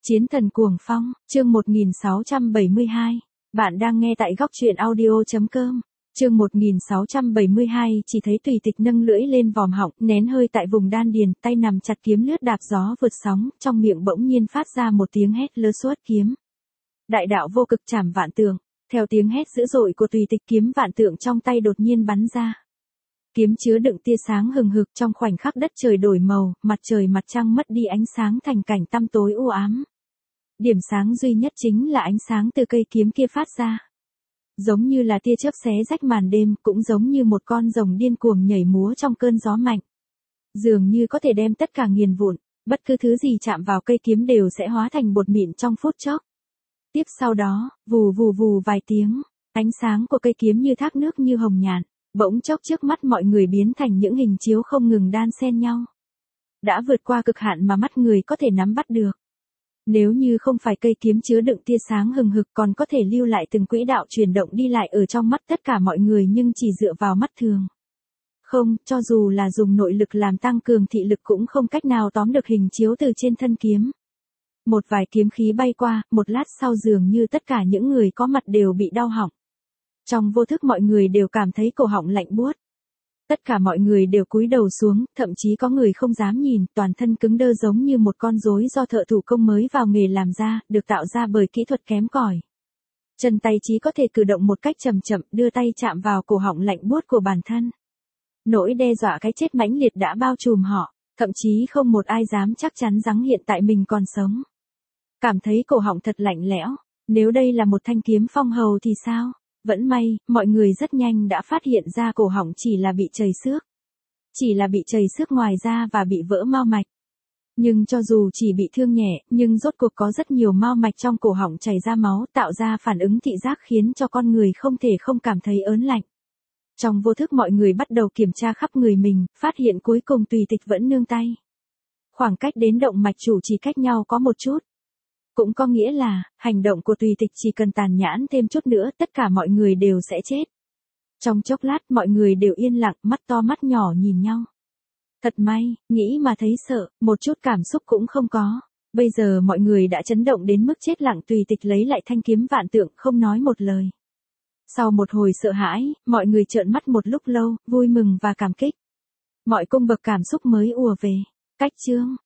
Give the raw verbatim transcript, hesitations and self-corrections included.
Chiến thần cuồng phong, chương một nghìn sáu trăm bảy mươi hai. Bạn đang nghe tại góc truyện audio chấm com. Chương một nghìn sáu trăm bảy mươi hai, chỉ thấy Tùy Tịch nâng lưỡi lên vòm họng, nén hơi tại vùng đan điền, tay nằm chặt kiếm lướt đạp gió vượt sóng, trong miệng bỗng nhiên phát ra một tiếng hét lơ suốt kiếm. Đại đạo vô cực chảm vạn tượng, theo tiếng hét dữ dội của Tùy Tịch, kiếm vạn tượng trong tay đột nhiên bắn ra. Kiếm chứa đựng tia sáng hừng hực, trong khoảnh khắc đất trời đổi màu, mặt trời mặt trăng mất đi ánh sáng thành cảnh tăm tối u ám. Điểm sáng duy nhất chính là ánh sáng từ cây kiếm kia phát ra. Giống như là tia chớp xé rách màn đêm, cũng giống như một con rồng điên cuồng nhảy múa trong cơn gió mạnh. Dường như có thể đem tất cả nghiền vụn, bất cứ thứ gì chạm vào cây kiếm đều sẽ hóa thành bột mịn trong phút chốc. Tiếp sau đó, vù vù vù vài tiếng, ánh sáng của cây kiếm như thác nước như hồng nhạn, bỗng chốc trước mắt mọi người biến thành những hình chiếu không ngừng đan xen nhau. Đã vượt qua cực hạn mà mắt người có thể nắm bắt được. Nếu như không phải cây kiếm chứa đựng tia sáng hừng hực còn có thể lưu lại từng quỹ đạo chuyển động đi lại ở trong mắt tất cả mọi người, nhưng chỉ dựa vào mắt thường. Không, cho dù là dùng nội lực làm tăng cường thị lực cũng không cách nào tóm được hình chiếu từ trên thân kiếm. Một vài kiếm khí bay qua, một lát sau dường như tất cả những người có mặt đều bị đau họng. Trong vô thức mọi người đều cảm thấy cổ họng lạnh buốt. Tất cả mọi người đều cúi đầu xuống, thậm chí có người không dám nhìn, toàn thân cứng đơ giống như một con rối do thợ thủ công mới vào nghề làm ra, được tạo ra bởi kỹ thuật kém cỏi. Chân tay chỉ có thể cử động một cách chậm chậm, đưa tay chạm vào cổ họng lạnh buốt của bản thân. Nỗi đe dọa cái chết mãnh liệt đã bao trùm họ, thậm chí không một ai dám chắc chắn rằng hiện tại mình còn sống. Cảm thấy cổ họng thật lạnh lẽo, nếu đây là một thanh kiếm phong hầu thì sao? Vẫn may, mọi người rất nhanh đã phát hiện ra cổ họng chỉ là bị trầy xước. Chỉ là bị trầy xước ngoài da và bị vỡ mao mạch. Nhưng cho dù chỉ bị thương nhẹ, nhưng rốt cuộc có rất nhiều mao mạch trong cổ họng chảy ra máu, tạo ra phản ứng thị giác khiến cho con người không thể không cảm thấy ớn lạnh. Trong vô thức mọi người bắt đầu kiểm tra khắp người mình, phát hiện cuối cùng Tùy Tịch vẫn nương tay. Khoảng cách đến động mạch chủ chỉ cách nhau có một chút. Cũng có nghĩa là, hành động của Tùy Tịch chỉ cần tàn nhẫn thêm chút nữa, tất cả mọi người đều sẽ chết. Trong chốc lát mọi người đều yên lặng, mắt to mắt nhỏ nhìn nhau. Thật may, nghĩ mà thấy sợ, một chút cảm xúc cũng không có. Bây giờ mọi người đã chấn động đến mức chết lặng. Tùy Tịch lấy lại thanh kiếm vạn tượng, không nói một lời. Sau một hồi sợ hãi, mọi người trợn mắt một lúc lâu, vui mừng và cảm kích. Mọi cung bậc cảm xúc mới ùa về. Cách chương,